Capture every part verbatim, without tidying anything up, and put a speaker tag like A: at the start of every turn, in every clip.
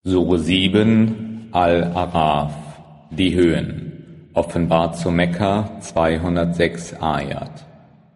A: Sure sieben, Al-Araf, die Höhen, offenbart zu Mekka, zweihundertsechs Ayat.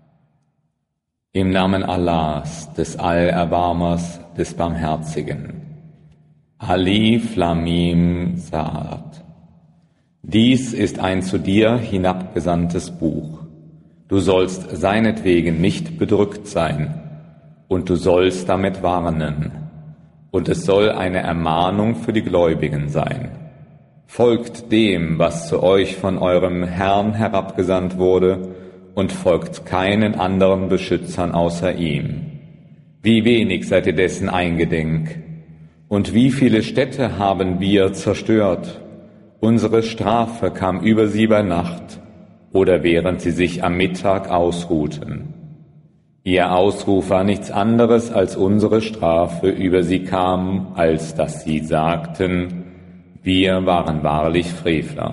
A: Im Namen Allahs, des Allerbarmers, des Barmherzigen. Alif Lam Mim Sa'ad. Dies ist ein zu dir hinabgesandtes Buch. Du sollst seinetwegen nicht bedrückt sein, und du sollst damit warnen. Und es soll eine Ermahnung für die Gläubigen sein. Folgt dem, was zu euch von eurem Herrn herabgesandt wurde, und folgt keinen anderen Beschützern außer ihm. Wie wenig seid ihr dessen eingedenk, und wie viele Städte haben wir zerstört. Unsere Strafe kam über sie bei Nacht, oder während sie sich am Mittag ausruhten. Ihr Ausruf war nichts anderes, als unsere Strafe über sie kam, als dass sie sagten, wir waren wahrlich Frevler.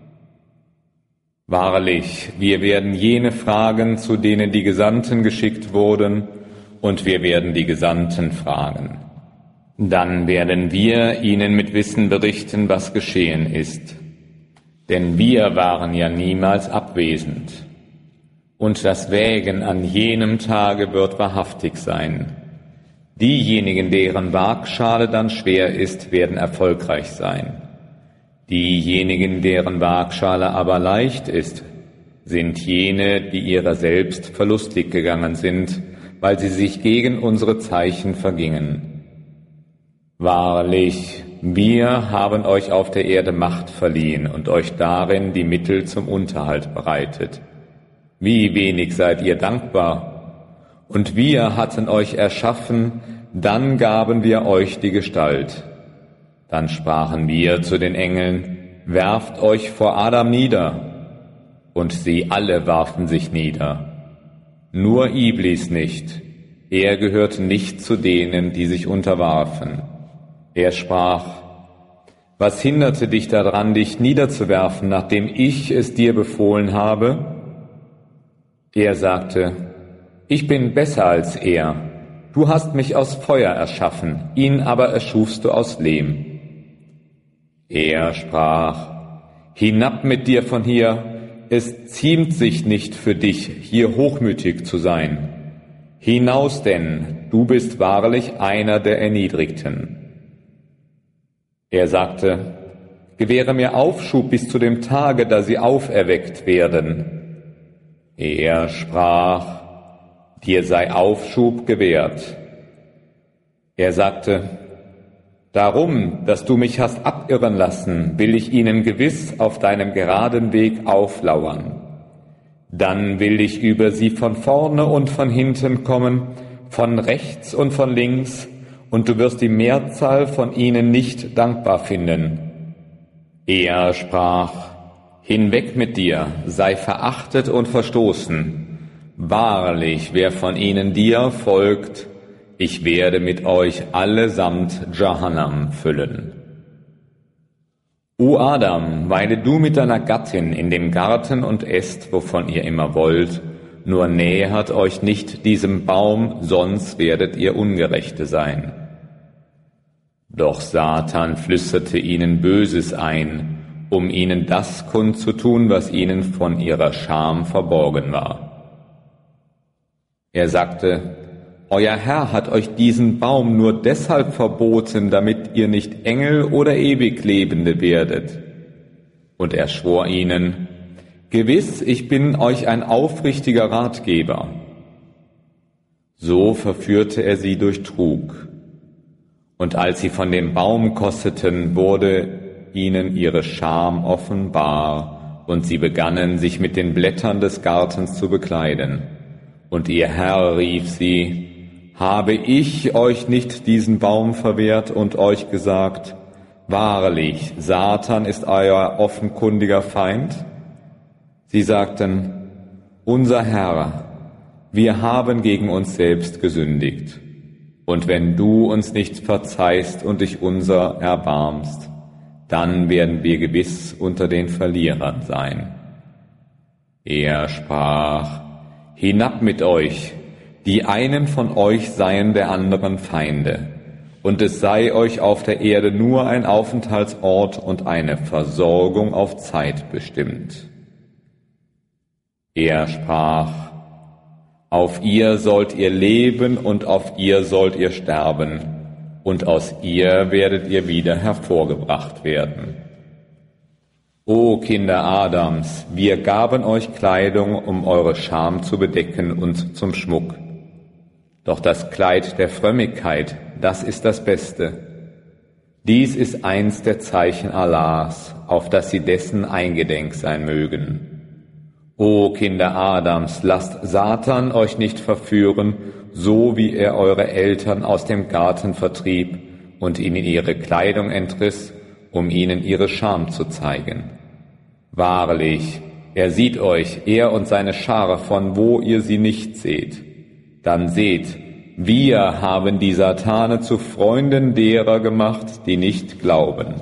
A: Wahrlich, wir werden jene fragen, zu denen die Gesandten geschickt wurden, und wir werden die Gesandten fragen. Dann werden wir ihnen mit Wissen berichten, was geschehen ist. Denn wir waren ja niemals abwesend. Und das Wägen an jenem Tage wird wahrhaftig sein. Diejenigen, deren Waagschale dann schwer ist, werden erfolgreich sein. Diejenigen, deren Waagschale aber leicht ist, sind jene, die ihrer selbst verlustig gegangen sind, weil sie sich gegen unsere Zeichen vergingen. Wahrlich, wir haben euch auf der Erde Macht verliehen und euch darin die Mittel zum Unterhalt bereitet. Wie wenig seid ihr dankbar? Und wir hatten euch erschaffen, dann gaben wir euch die Gestalt. Dann sprachen wir zu den Engeln, werft euch vor Adam nieder. Und sie alle warfen sich nieder. Nur Iblis nicht. Er gehörte nicht zu denen, die sich unterwarfen. Er sprach, was hinderte dich daran, dich niederzuwerfen, nachdem ich es dir befohlen habe? Er sagte, ich bin besser als er. Du hast mich aus Feuer erschaffen, ihn aber erschufst du aus Lehm. Er sprach, hinab mit dir von hier, es ziemt sich nicht für dich, hier hochmütig zu sein. Hinaus denn, du bist wahrlich einer der Erniedrigten. Er sagte, gewähre mir Aufschub bis zu dem Tage, da sie auferweckt werden. Er sprach, dir sei Aufschub gewährt. Er sagte, darum, dass du mich hast abirren lassen, will ich ihnen gewiss auf deinem geraden Weg auflauern. Dann will ich über sie von vorne und von hinten kommen, von rechts und von links, und du wirst die Mehrzahl von ihnen nicht dankbar finden. Er sprach, hinweg mit dir, sei verachtet und verstoßen. Wahrlich, wer von ihnen dir folgt, ich werde mit euch allesamt Jahannam füllen. O Adam, weile du mit deiner Gattin in dem Garten und esst, wovon ihr immer wollt, nur nähert euch nicht diesem Baum, sonst werdet ihr Ungerechte sein. Doch Satan flüsterte ihnen Böses ein, um ihnen das kundzutun, was ihnen von ihrer Scham verborgen war. Er sagte, euer Herr hat euch diesen Baum nur deshalb verboten, damit ihr nicht Engel oder Ewiglebende werdet. Und er schwor ihnen, gewiss, ich bin euch ein aufrichtiger Ratgeber. So verführte er sie durch Trug. Und als sie von dem Baum kosteten, wurde ihnen ihre Scham offenbar, und sie begannen, sich mit den Blättern des Gartens zu bekleiden. Und ihr Herr rief sie, habe ich euch nicht diesen Baum verwehrt und euch gesagt, wahrlich, Satan ist euer offenkundiger Feind? Sie sagten, unser Herr, wir haben gegen uns selbst gesündigt. Und wenn du uns nicht verzeihst und dich unser erbarmst, dann werden wir gewiss unter den Verlierern sein. Er sprach, hinab mit euch, die einen von euch seien der anderen Feinde, und es sei euch auf der Erde nur ein Aufenthaltsort und eine Versorgung auf Zeit bestimmt. Er sprach: Auf ihr sollt ihr leben und auf ihr sollt ihr sterben, und aus ihr werdet ihr wieder hervorgebracht werden. O Kinder Adams, wir gaben euch Kleidung, um eure Scham zu bedecken und zum Schmuck. Doch das Kleid der Frömmigkeit, das ist das Beste. Dies ist eins der Zeichen Allahs, auf das sie dessen eingedenk sein mögen. O Kinder Adams, lasst Satan euch nicht verführen, so wie er eure Eltern aus dem Garten vertrieb und ihnen ihre Kleidung entriss, um ihnen ihre Scham zu zeigen. Wahrlich, er sieht euch, er und seine Schar, von wo ihr sie nicht seht. Dann seht, wir haben die Satane zu Freunden derer gemacht, die nicht glauben.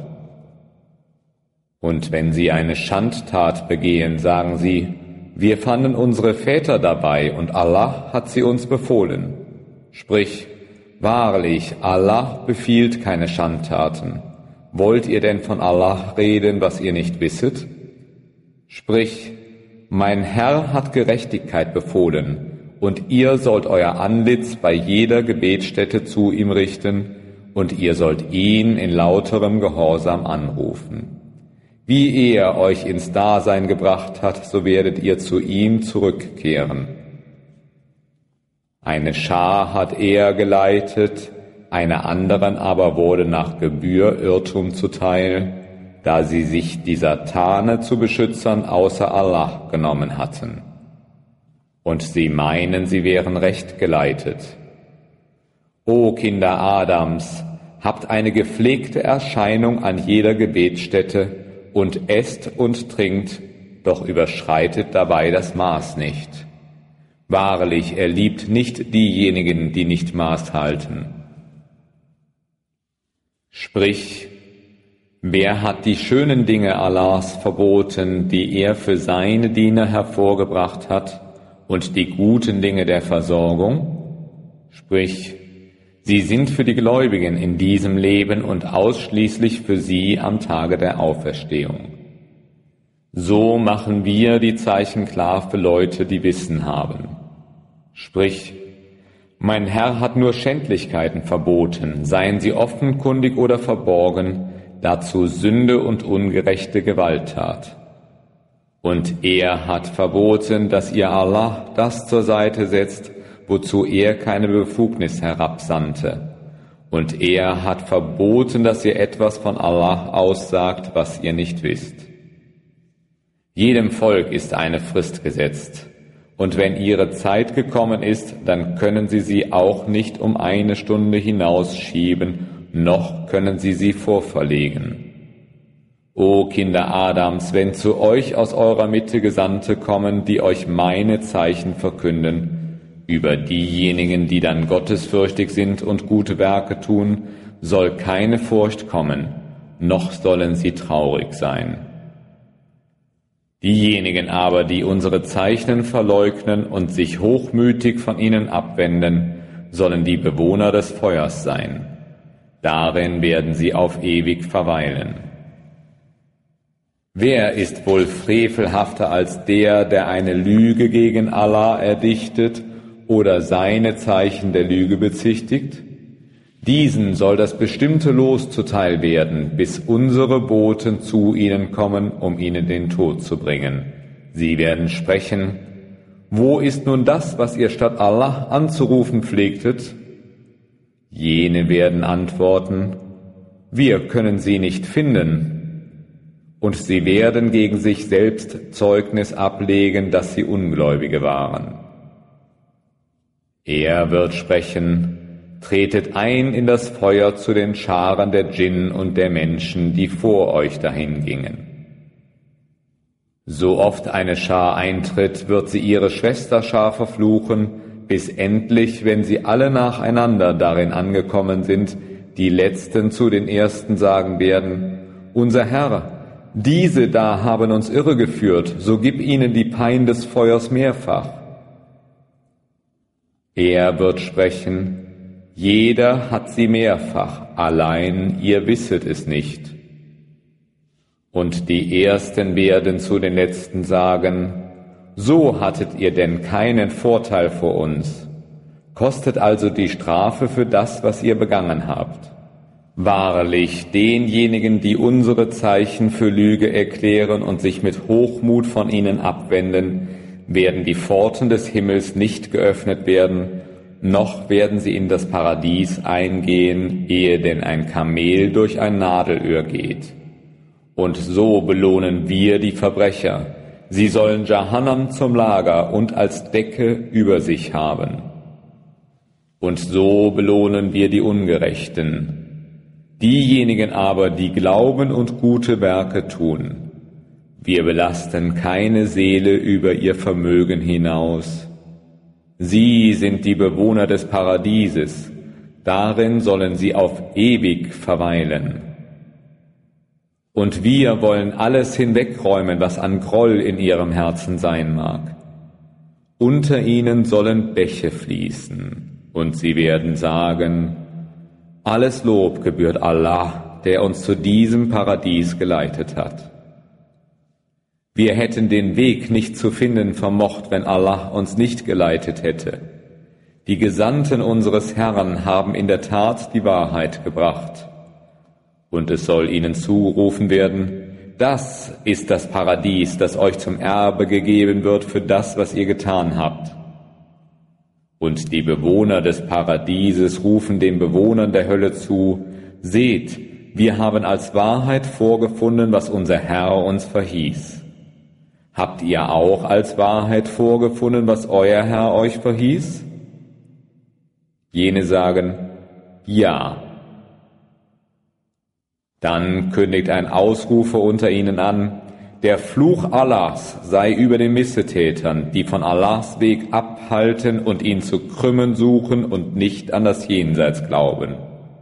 A: Und wenn sie eine Schandtat begehen, sagen sie: Wir fanden unsere Väter dabei und Allah hat sie uns befohlen. Sprich: Wahrlich, Allah befiehlt keine Schandtaten. Wollt ihr denn von Allah reden, was ihr nicht wisset? Sprich: Mein Herr hat Gerechtigkeit befohlen, und ihr sollt euer Antlitz bei jeder Gebetsstätte zu ihm richten, und ihr sollt ihn in lauterem Gehorsam anrufen. Wie er euch ins Dasein gebracht hat, so werdet ihr zu ihm zurückkehren. Eine Schar hat er geleitet, einer anderen aber wurde nach Gebühr Irrtum zuteil, da sie sich die Satane zu Beschützern außer Allah genommen hatten. Und sie meinen, sie wären recht geleitet. O Kinder Adams, habt eine gepflegte Erscheinung an jeder Gebetsstätte und esst und trinkt, doch überschreitet dabei das Maß nicht. Wahrlich, er liebt nicht diejenigen, die nicht Maß halten. Sprich: Wer hat die schönen Dinge Allahs verboten, die er für seine Diener hervorgebracht hat, und die guten Dinge der Versorgung? Sprich: Sie sind für die Gläubigen in diesem Leben und ausschließlich für sie am Tage der Auferstehung. So machen wir die Zeichen klar für Leute, die Wissen haben. Sprich: Mein Herr hat nur Schändlichkeiten verboten, seien sie offenkundig oder verborgen, dazu Sünde und ungerechte Gewalttat. Und er hat verboten, dass ihr Allah das zur Seite setzt, wozu er keine Befugnis herabsandte. Und er hat verboten, dass ihr etwas von Allah aussagt, was ihr nicht wisst. Jedem Volk ist eine Frist gesetzt. Und wenn ihre Zeit gekommen ist, dann können sie sie auch nicht um eine Stunde hinausschieben, noch können sie sie vorverlegen. O Kinder Adams, wenn zu euch aus eurer Mitte Gesandte kommen, die euch meine Zeichen verkünden, über diejenigen, die dann gottesfürchtig sind und gute Werke tun, soll keine Furcht kommen, noch sollen sie traurig sein. Diejenigen aber, die unsere Zeichen verleugnen und sich hochmütig von ihnen abwenden, sollen die Bewohner des Feuers sein. Darin werden sie auf ewig verweilen. Wer ist wohl frevelhafter als der, der eine Lüge gegen Allah erdichtet oder seine Zeichen der Lüge bezichtigt? Diesen soll das bestimmte Los zuteil werden, bis unsere Boten zu ihnen kommen, um ihnen den Tod zu bringen. Sie werden sprechen: Wo ist nun das, was ihr statt Allah anzurufen pflegtet? Jene werden antworten: Wir können sie nicht finden. Und sie werden gegen sich selbst Zeugnis ablegen, dass sie Ungläubige waren. Er wird sprechen: Tretet ein in das Feuer zu den Scharen der Djinn und der Menschen, die vor euch dahin gingen. So oft eine Schar eintritt, wird sie ihre Schwesterschar verfluchen, bis endlich, wenn sie alle nacheinander darin angekommen sind, die Letzten zu den Ersten sagen werden: Unser Herr, diese da haben uns irregeführt, so gib ihnen die Pein des Feuers mehrfach. Er wird sprechen: Jeder hat sie mehrfach, allein ihr wisset es nicht. Und die Ersten werden zu den Letzten sagen, so hattet ihr denn keinen Vorteil vor uns. Kostet also die Strafe für das, was ihr begangen habt. Wahrlich, denjenigen, die unsere Zeichen für Lüge erklären und sich mit Hochmut von ihnen abwenden, werden die Pforten des Himmels nicht geöffnet werden, noch werden sie in das Paradies eingehen, ehe denn ein Kamel durch ein Nadelöhr geht. Und so belohnen wir die Verbrecher. Sie sollen Jahannam zum Lager und als Decke über sich haben. Und so belohnen wir die Ungerechten. Diejenigen aber, die glauben und gute Werke tun. Wir belasten keine Seele über ihr Vermögen hinaus. Sie sind die Bewohner des Paradieses, darin sollen sie auf ewig verweilen. Und wir wollen alles hinwegräumen, was an Groll in ihrem Herzen sein mag. Unter ihnen sollen Bäche fließen, und sie werden sagen, alles Lob gebührt Allah, der uns zu diesem Paradies geleitet hat. Wir hätten den Weg nicht zu finden vermocht, wenn Allah uns nicht geleitet hätte. Die Gesandten unseres Herrn haben in der Tat die Wahrheit gebracht. Und es soll ihnen zurufen werden, das ist das Paradies, das euch zum Erbe gegeben wird für das, was ihr getan habt. Und die Bewohner des Paradieses rufen den Bewohnern der Hölle zu, seht, wir haben als Wahrheit vorgefunden, was unser Herr uns verhieß. Habt ihr auch als Wahrheit vorgefunden, was euer Herr euch verhieß? Jene sagen, ja. Dann kündigt ein Ausrufer unter ihnen an, der Fluch Allahs sei über den Missetätern, die von Allahs Weg abhalten und ihn zu krümmen suchen und nicht an das Jenseits glauben.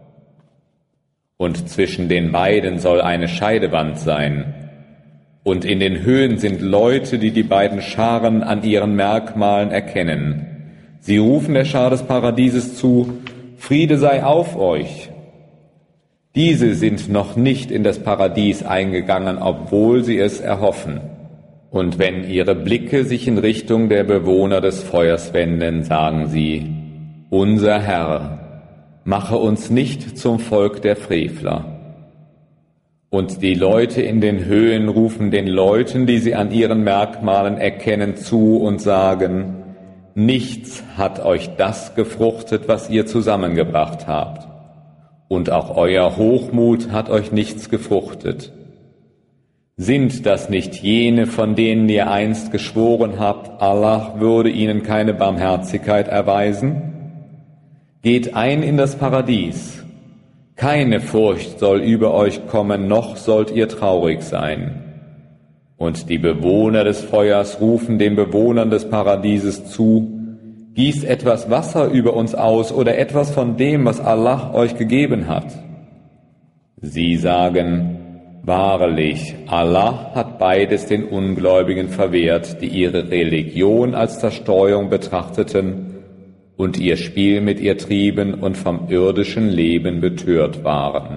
A: Und zwischen den beiden soll eine Scheidewand sein. Und in den Höhen sind Leute, die die beiden Scharen an ihren Merkmalen erkennen. Sie rufen der Schar des Paradieses zu, Friede sei auf euch. Diese sind noch nicht in das Paradies eingegangen, obwohl sie es erhoffen. Und wenn ihre Blicke sich in Richtung der Bewohner des Feuers wenden, sagen sie, unser Herr, mache uns nicht zum Volk der Frevler. Und die Leute in den Höhen rufen den Leuten, die sie an ihren Merkmalen erkennen, zu und sagen, nichts hat euch das gefruchtet, was ihr zusammengebracht habt. Und auch euer Hochmut hat euch nichts gefruchtet. Sind das nicht jene, von denen ihr einst geschworen habt, Allah würde ihnen keine Barmherzigkeit erweisen? Geht ein in das Paradies. Keine Furcht soll über euch kommen, noch sollt ihr traurig sein. Und die Bewohner des Feuers rufen den Bewohnern des Paradieses zu, gießt etwas Wasser über uns aus oder etwas von dem, was Allah euch gegeben hat. Sie sagen, wahrlich, Allah hat beides den Ungläubigen verwehrt, die ihre Religion als Zerstreuung betrachteten und ihr Spiel mit ihr trieben und vom irdischen Leben betört waren.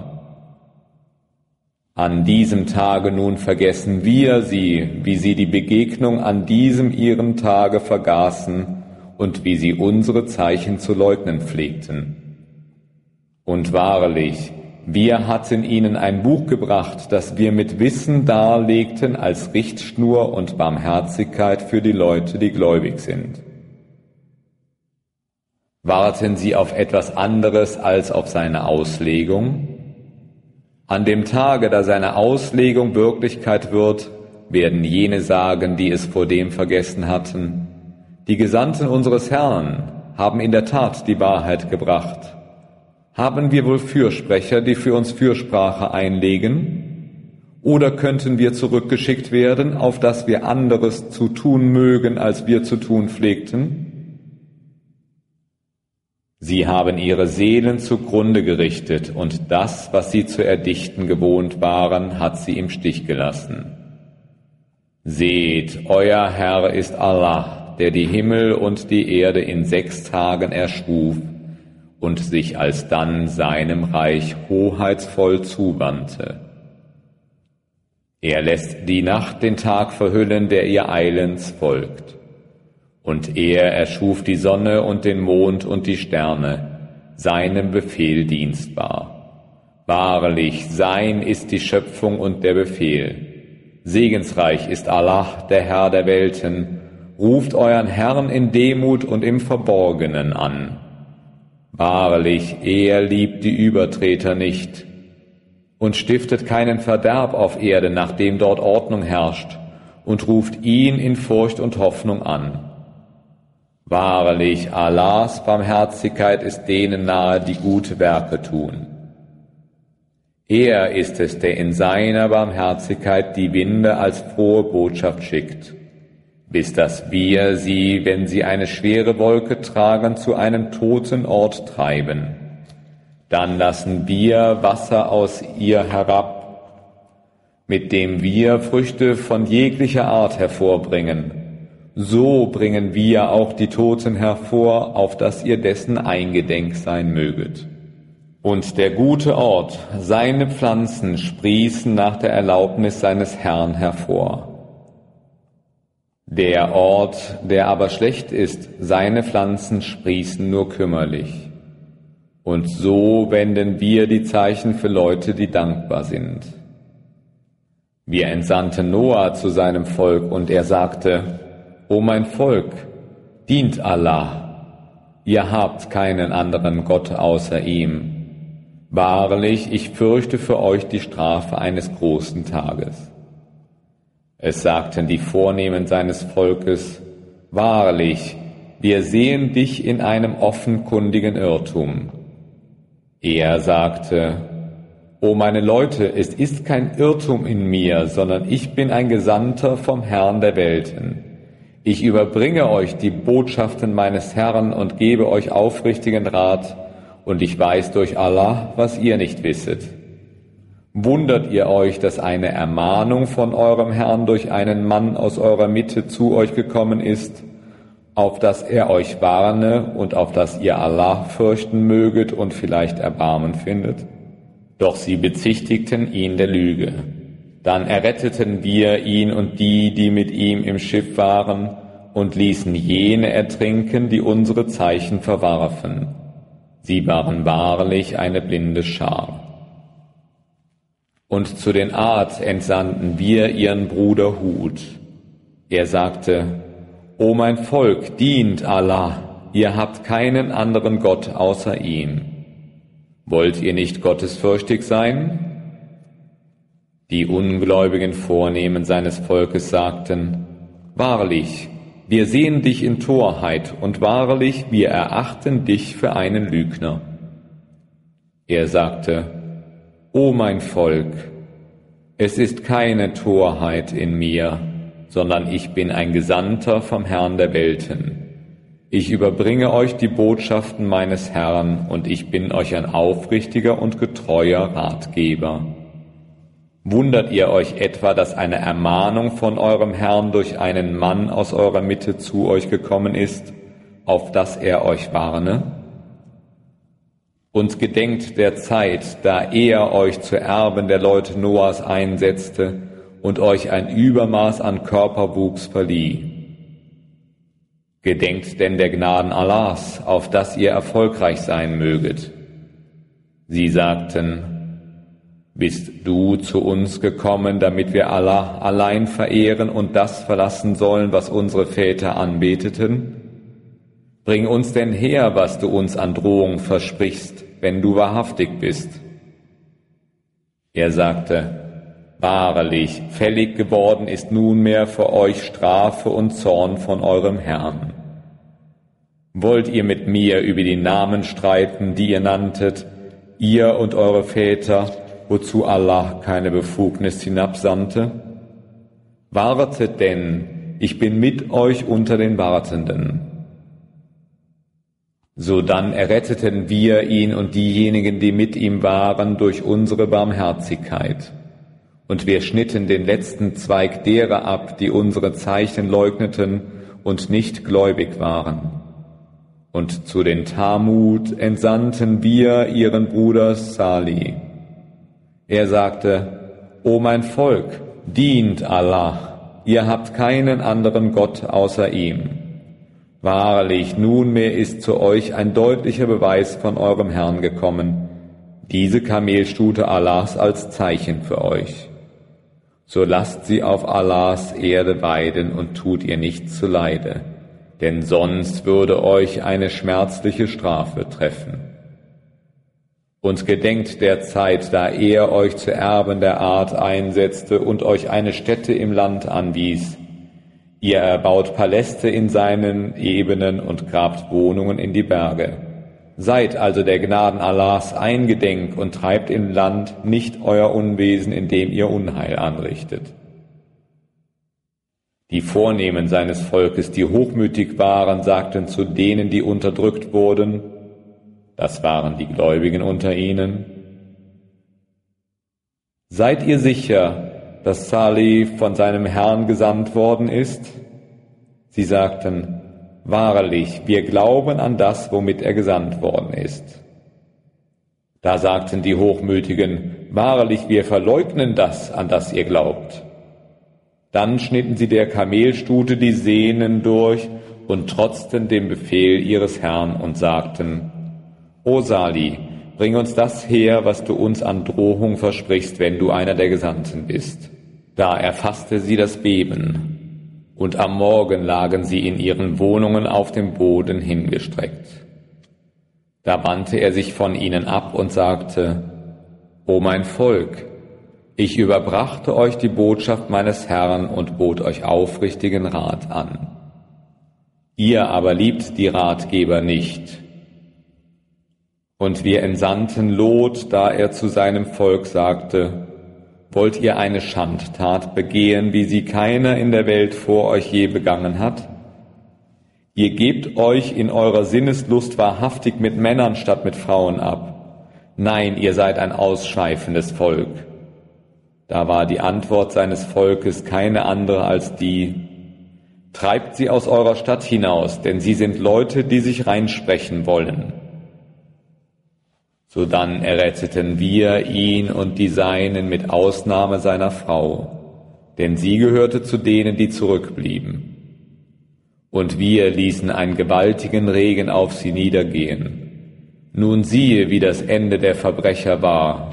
A: An diesem Tage nun vergessen wir sie, wie sie die Begegnung an diesem ihren Tage vergaßen und wie sie unsere Zeichen zu leugnen pflegten. Und wahrlich, wir hatten ihnen ein Buch gebracht, das wir mit Wissen darlegten als Richtschnur und Barmherzigkeit für die Leute, die gläubig sind. Warten sie auf etwas anderes als auf seine Auslegung? An dem Tage, da seine Auslegung Wirklichkeit wird, werden jene sagen, die es vordem vergessen hatten, die Gesandten unseres Herrn haben in der Tat die Wahrheit gebracht. Haben wir wohl Fürsprecher, die für uns Fürsprache einlegen? Oder könnten wir zurückgeschickt werden, auf dass wir anderes zu tun mögen, als wir zu tun pflegten? Sie haben ihre Seelen zugrunde gerichtet, und das, was sie zu erdichten gewohnt waren, hat sie im Stich gelassen. Seht, euer Herr ist Allah, der die Himmel und die Erde in sechs Tagen erschuf und sich alsdann seinem Reich hoheitsvoll zuwandte. Er lässt die Nacht den Tag verhüllen, der ihr eilends folgt. Und er erschuf die Sonne und den Mond und die Sterne, seinem Befehl dienstbar. Wahrlich, sein ist die Schöpfung und der Befehl. Segensreich ist Allah, der Herr der Welten. Ruft euren Herrn in Demut und im Verborgenen an. Wahrlich, er liebt die Übertreter nicht und stiftet keinen Verderb auf Erde, nachdem dort Ordnung herrscht, und ruft ihn in Furcht und Hoffnung an. Wahrlich, Allahs Barmherzigkeit ist denen nahe, die gute Werke tun. Er ist es, der in seiner Barmherzigkeit die Winde als frohe Botschaft schickt, bis dass wir sie, wenn sie eine schwere Wolke tragen, zu einem toten Ort treiben. Dann lassen wir Wasser aus ihr herab, mit dem wir Früchte von jeglicher Art hervorbringen. So bringen wir auch die Toten hervor, auf dass ihr dessen eingedenk sein möget. Und der gute Ort, seine Pflanzen sprießen nach der Erlaubnis seines Herrn hervor. Der Ort, der aber schlecht ist, seine Pflanzen sprießen nur kümmerlich. Und so wenden wir die Zeichen für Leute, die dankbar sind. Wir entsandten Noah zu seinem Volk, und er sagte: O mein Volk, dient Allah, ihr habt keinen anderen Gott außer ihm. Wahrlich, ich fürchte für euch die Strafe eines großen Tages. Es sagten die Vornehmen seines Volkes: Wahrlich, wir sehen dich in einem offenkundigen Irrtum. Er sagte: O meine Leute, es ist kein Irrtum in mir, sondern ich bin ein Gesandter vom Herrn der Welten. Ich überbringe euch die Botschaften meines Herrn und gebe euch aufrichtigen Rat, und ich weiß durch Allah, was ihr nicht wisset. Wundert ihr euch, dass eine Ermahnung von eurem Herrn durch einen Mann aus eurer Mitte zu euch gekommen ist, auf dass er euch warne und auf dass ihr Allah fürchten möget und vielleicht Erbarmen findet? Doch sie bezichtigten ihn der Lüge. Dann erretteten wir ihn und die, die mit ihm im Schiff waren, und ließen jene ertrinken, die unsere Zeichen verwarfen. Sie waren wahrlich eine blinde Schar. Und zu den Ad entsandten wir ihren Bruder Hud. Er sagte: O mein Volk, dient Allah, ihr habt keinen anderen Gott außer ihm. Wollt ihr nicht gottesfürchtig sein? Die ungläubigen Vornehmen seines Volkes sagten: Wahrlich, wir sehen dich in Torheit, und wahrlich, wir erachten dich für einen Lügner. Er sagte: O mein Volk, es ist keine Torheit in mir, sondern ich bin ein Gesandter vom Herrn der Welten. Ich überbringe euch die Botschaften meines Herrn, und ich bin euch ein aufrichtiger und getreuer Ratgeber. Wundert ihr euch etwa, dass eine Ermahnung von eurem Herrn durch einen Mann aus eurer Mitte zu euch gekommen ist, auf dass er euch warne? Und gedenkt der Zeit, da er euch zu Erben der Leute Noahs einsetzte und euch ein Übermaß an Körperwuchs verlieh. Gedenkt denn der Gnaden Allahs, auf dass ihr erfolgreich sein möget. Sie sagten: Bist du zu uns gekommen, damit wir Allah allein verehren und das verlassen sollen, was unsere Väter anbeteten? Bring uns denn her, was du uns an Drohung versprichst, wenn du wahrhaftig bist. Er sagte: Wahrlich, fällig geworden ist nunmehr für euch Strafe und Zorn von eurem Herrn. Wollt ihr mit mir über die Namen streiten, die ihr nanntet, ihr und eure Väter, wozu Allah keine Befugnis hinabsandte? Wartet denn, ich bin mit euch unter den Wartenden. Sodann erretteten wir ihn und diejenigen, die mit ihm waren, durch unsere Barmherzigkeit. Und wir schnitten den letzten Zweig derer ab, die unsere Zeichen leugneten und nicht gläubig waren. Und zu den Tamut entsandten wir ihren Bruder Salih. Er sagte, O mein Volk, dient Allah, ihr habt keinen anderen Gott außer ihm. Wahrlich, nunmehr ist zu euch ein deutlicher Beweis von eurem Herrn gekommen, diese Kamelstute Allahs als Zeichen für euch. So lasst sie auf Allahs Erde weiden und tut ihr nichts zuleide, denn sonst würde euch eine schmerzliche Strafe treffen. Und gedenkt der Zeit, da er euch zu Erben der Art einsetzte und euch eine Stätte im Land anwies. Ihr erbaut Paläste in seinen Ebenen und grabt Wohnungen in die Berge. Seid also der Gnaden Allahs eingedenk und treibt im Land nicht euer Unwesen, indem ihr Unheil anrichtet. Die Vornehmen seines Volkes, die hochmütig waren, sagten zu denen, die unterdrückt wurden, das waren die Gläubigen unter ihnen, seid ihr sicher, dass Salih von seinem Herrn gesandt worden ist? Sie sagten, wahrlich, wir glauben an das, womit er gesandt worden ist. Da sagten die Hochmütigen, wahrlich, wir verleugnen das, an das ihr glaubt. Dann schnitten sie der Kamelstute die Sehnen durch und trotzten dem Befehl ihres Herrn und sagten, O Salih, bring uns das her, was du uns an Drohung versprichst, wenn du einer der Gesandten bist. Da erfasste sie das Beben, und am Morgen lagen sie in ihren Wohnungen auf dem Boden hingestreckt. Da wandte er sich von ihnen ab und sagte, O mein Volk, ich überbrachte euch die Botschaft meines Herrn und bot euch aufrichtigen Rat an. Ihr aber liebt die Ratgeber nicht. Und wir entsandten Lot, da er zu seinem Volk sagte, wollt ihr eine Schandtat begehen, wie sie keiner in der Welt vor euch je begangen hat? Ihr gebt euch in eurer Sinneslust wahrhaftig mit Männern statt mit Frauen ab. Nein, ihr seid ein ausschweifendes Volk. Da war die Antwort seines Volkes keine andere als die, treibt sie aus eurer Stadt hinaus, denn sie sind Leute, die sich reinsprechen wollen. Sodann erretteten wir ihn und die Seinen mit Ausnahme seiner Frau, denn sie gehörte zu denen, die zurückblieben. Und wir ließen einen gewaltigen Regen auf sie niedergehen. Nun siehe, wie das Ende der Verbrecher war.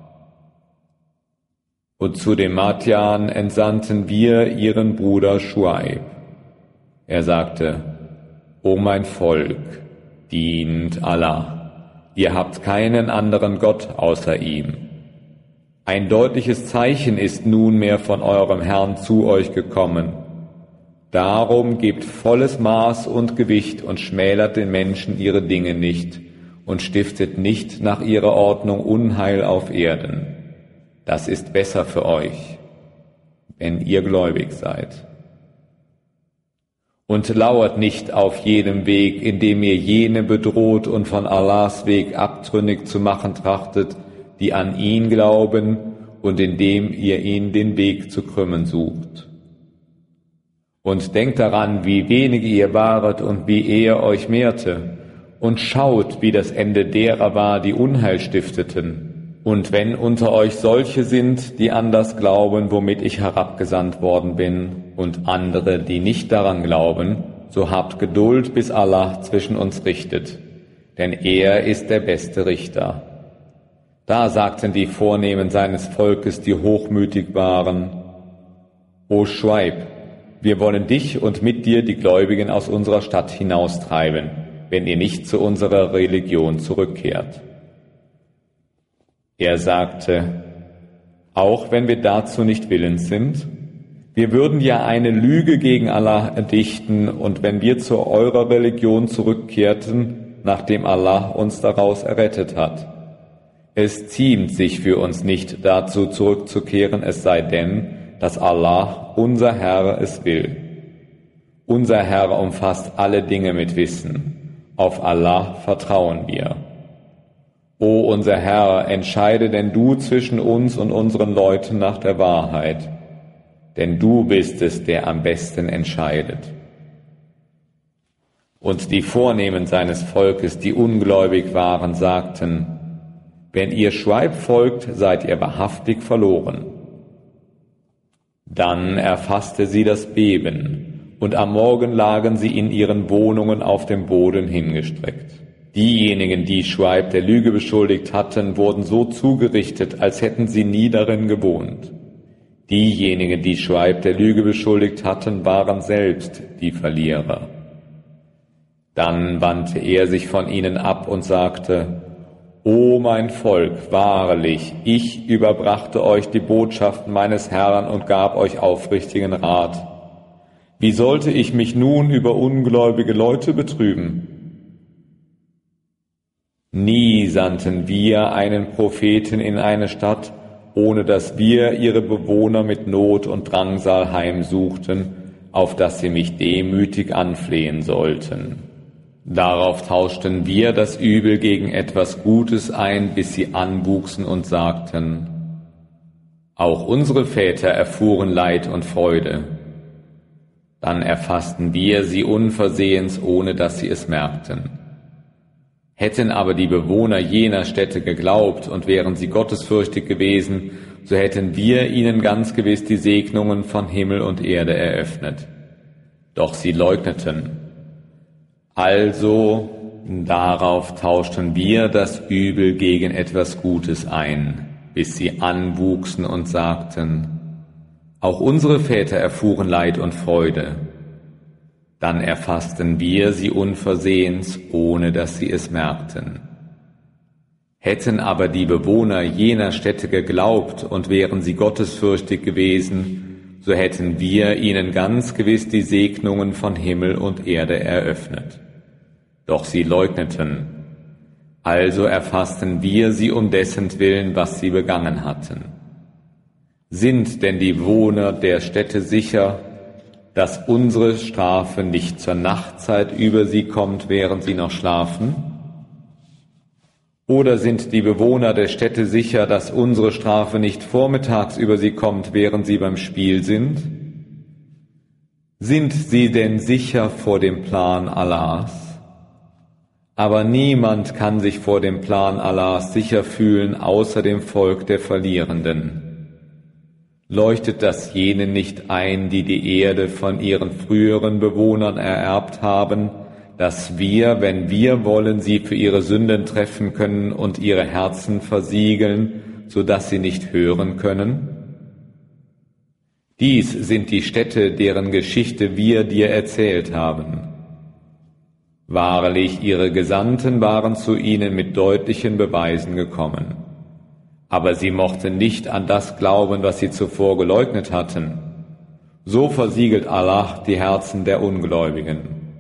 A: Und zu dem Madjan entsandten wir ihren Bruder Schuaib. Er sagte, O mein Volk, dient Allah. Ihr habt keinen anderen Gott außer ihm. Ein deutliches Zeichen ist nunmehr von eurem Herrn zu euch gekommen. Darum gebt volles Maß und Gewicht und schmälert den Menschen ihre Dinge nicht und stiftet nicht nach ihrer Ordnung Unheil auf Erden. Das ist besser für euch, wenn ihr gläubig seid. Und lauert nicht auf jedem Weg, indem ihr jene bedroht und von Allahs Weg abtrünnig zu machen trachtet, die an ihn glauben und indem ihr ihnen den Weg zu krümmen sucht. Und denkt daran, wie wenig ihr waret und wie er euch mehrte, und schaut, wie das Ende derer war, die Unheil stifteten. Und wenn unter euch solche sind, die an das glauben, womit ich herabgesandt worden bin, und andere, die nicht daran glauben, so habt Geduld, bis Allah zwischen uns richtet, denn er ist der beste Richter. Da sagten die Vornehmen seines Volkes, die hochmütig waren, O Schuaib, wir wollen dich und mit dir die Gläubigen aus unserer Stadt hinaustreiben, wenn ihr nicht zu unserer Religion zurückkehrt. Er sagte, auch wenn wir dazu nicht willens sind, wir würden ja eine Lüge gegen Allah erdichten, und wenn wir zu eurer Religion zurückkehrten, nachdem Allah uns daraus errettet hat. Es ziemt sich für uns nicht dazu zurückzukehren, es sei denn, dass Allah, unser Herr, es will. Unser Herr umfasst alle Dinge mit Wissen. Auf Allah vertrauen wir. O unser Herr, entscheide denn du zwischen uns und unseren Leuten nach der Wahrheit, denn du bist es, der am besten entscheidet. Und die Vornehmen seines Volkes, die ungläubig waren, sagten: Wenn ihr Schweib folgt, seid ihr wahrhaftig verloren. Dann erfasste sie das Beben, und am Morgen lagen sie in ihren Wohnungen auf dem Boden hingestreckt. Diejenigen, die Schweib der Lüge beschuldigt hatten, wurden so zugerichtet, als hätten sie nie darin gewohnt. Diejenigen, die Schweib der Lüge beschuldigt hatten, waren selbst die Verlierer. Dann wandte er sich von ihnen ab und sagte: O mein Volk, wahrlich, ich überbrachte euch die Botschaften meines Herrn und gab euch aufrichtigen Rat. Wie sollte ich mich nun über ungläubige Leute betrüben? Nie sandten wir einen Propheten in eine Stadt, ohne dass wir ihre Bewohner mit Not und Drangsal heimsuchten, auf dass sie mich demütig anflehen sollten. Darauf tauschten wir das Übel gegen etwas Gutes ein, bis sie anwuchsen und sagten: Auch unsere Väter erfuhren Leid und Freude. Dann erfassten wir sie unversehens, ohne dass sie es merkten. Hätten aber die Bewohner jener Städte geglaubt und wären sie gottesfürchtig gewesen, so hätten wir ihnen ganz gewiss die Segnungen von Himmel und Erde eröffnet. Doch sie leugneten. Also darauf tauschten wir das Übel gegen etwas Gutes ein, bis sie anwuchsen und sagten: Auch unsere Väter erfuhren Leid und Freude. Dann erfassten wir sie unversehens, ohne dass sie es merkten. Hätten aber die Bewohner jener Städte geglaubt und wären sie gottesfürchtig gewesen, so hätten wir ihnen ganz gewiss die Segnungen von Himmel und Erde eröffnet. Doch sie leugneten. Also erfassten wir sie um dessen Willen, was sie begangen hatten. Sind denn die Bewohner der Städte sicher, dass unsere Strafe nicht zur Nachtzeit über sie kommt, während sie noch schlafen? Oder sind die Bewohner der Städte sicher, dass unsere Strafe nicht vormittags über sie kommt, während sie beim Spiel sind? Sind sie denn sicher vor dem Plan Allahs? Aber niemand kann sich vor dem Plan Allahs sicher fühlen, außer dem Volk der Verlierenden. Leuchtet das jenen nicht ein, die die Erde von ihren früheren Bewohnern ererbt haben, dass wir, wenn wir wollen, sie für ihre Sünden treffen können und ihre Herzen versiegeln, so dass sie nicht hören können? Dies sind die Städte, deren Geschichte wir dir erzählt haben. Wahrlich, ihre Gesandten waren zu ihnen mit deutlichen Beweisen gekommen. Aber sie mochten nicht an das glauben, was sie zuvor geleugnet hatten. So versiegelt Allah die Herzen der Ungläubigen.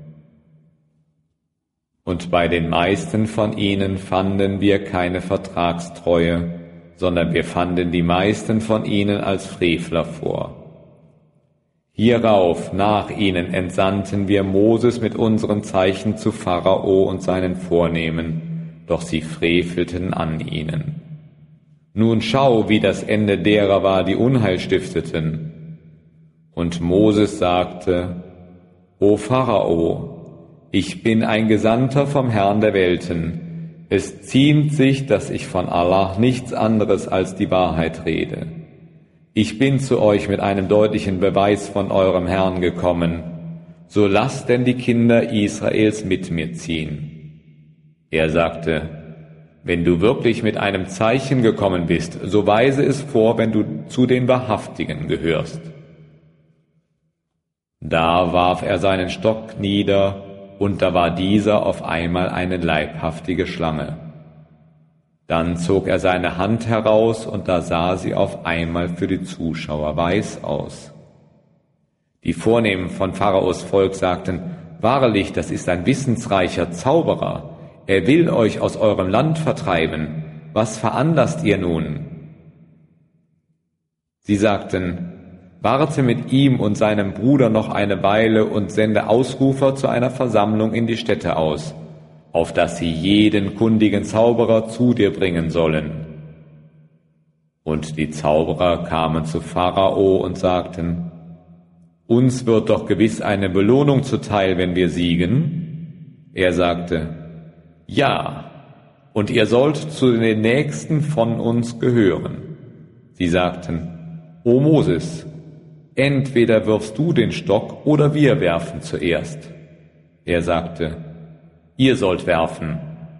A: Und bei den meisten von ihnen fanden wir keine Vertragstreue, sondern wir fanden die meisten von ihnen als Frevler vor. Hierauf, nach ihnen, entsandten wir Moses mit unseren Zeichen zu Pharao und seinen Vornehmen, doch sie frevelten an ihnen. Nun schau, wie das Ende derer war, die Unheil stifteten. Und Moses sagte: O Pharao, ich bin ein Gesandter vom Herrn der Welten. Es ziemt sich, dass ich von Allah nichts anderes als die Wahrheit rede. Ich bin zu euch mit einem deutlichen Beweis von eurem Herrn gekommen. So lasst denn die Kinder Israels mit mir ziehen. Er sagte: Wenn du wirklich mit einem Zeichen gekommen bist, so weise es vor, wenn du zu den Wahrhaftigen gehörst. Da warf er seinen Stock nieder, und da war dieser auf einmal eine leibhaftige Schlange. Dann zog er seine Hand heraus, und da sah sie auf einmal für die Zuschauer weiß aus. Die Vornehmen von Pharaos Volk sagten: Wahrlich, das ist ein wissensreicher Zauberer. Er will euch aus eurem Land vertreiben. Was veranlasst ihr nun? Sie sagten: Warte mit ihm und seinem Bruder noch eine Weile und sende Ausrufer zu einer Versammlung in die Städte aus, auf dass sie jeden kundigen Zauberer zu dir bringen sollen. Und die Zauberer kamen zu Pharao und sagten: Uns wird doch gewiss eine Belohnung zuteil, wenn wir siegen. Er sagte, ja, und ihr sollt zu den Nächsten von uns gehören. Sie sagten, O Moses, entweder wirfst du den Stock oder wir werfen zuerst. Er sagte, ihr sollt werfen.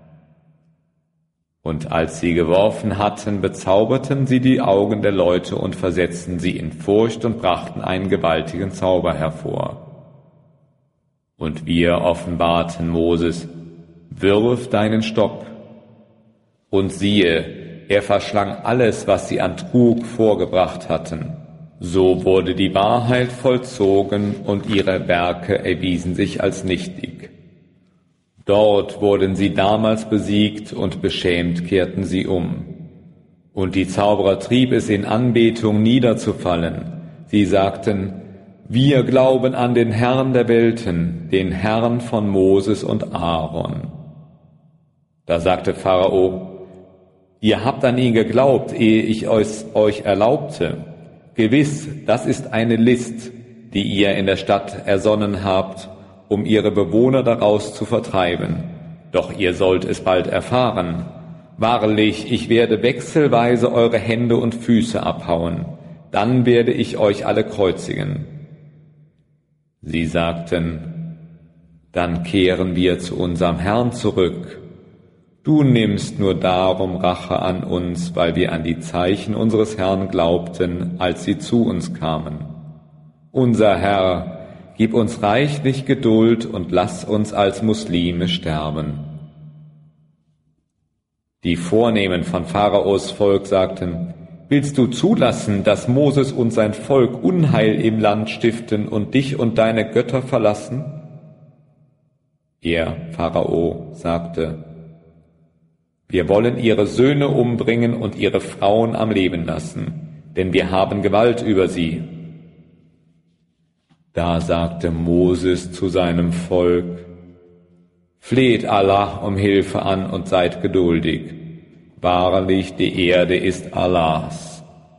A: Und als sie geworfen hatten, bezauberten sie die Augen der Leute und versetzten sie in Furcht und brachten einen gewaltigen Zauber hervor. Und wir offenbarten Moses, wirf deinen Stock. Und siehe, er verschlang alles, was sie an Trug vorgebracht hatten. So wurde die Wahrheit vollzogen und ihre Werke erwiesen sich als nichtig. Dort wurden sie damals besiegt und beschämt kehrten sie um. Und die Zauberer trieb es in Anbetung niederzufallen. Sie sagten, wir glauben an den Herrn der Welten, den Herrn von Moses und Aaron. Da sagte Pharao, ihr habt an ihn geglaubt, ehe ich euch erlaubte. Gewiss, das ist eine List, die ihr in der Stadt ersonnen habt, um ihre Bewohner daraus zu vertreiben. Doch ihr sollt es bald erfahren. Wahrlich, ich werde wechselweise eure Hände und Füße abhauen. Dann werde ich euch alle kreuzigen. Sie sagten, dann kehren wir zu unserem Herrn zurück. Du nimmst nur darum Rache an uns, weil wir an die Zeichen unseres Herrn glaubten, als sie zu uns kamen. Unser Herr, gib uns reichlich Geduld und lass uns als Muslime sterben. Die Vornehmen von Pharaos Volk sagten, willst du zulassen, dass Moses und sein Volk Unheil im Land stiften und dich und deine Götter verlassen? Er, Pharao, sagte, wir wollen ihre Söhne umbringen und ihre Frauen am Leben lassen, denn wir haben Gewalt über sie. Da sagte Moses zu seinem Volk, fleht Allah um Hilfe an und seid geduldig. Wahrlich, die Erde ist Allahs.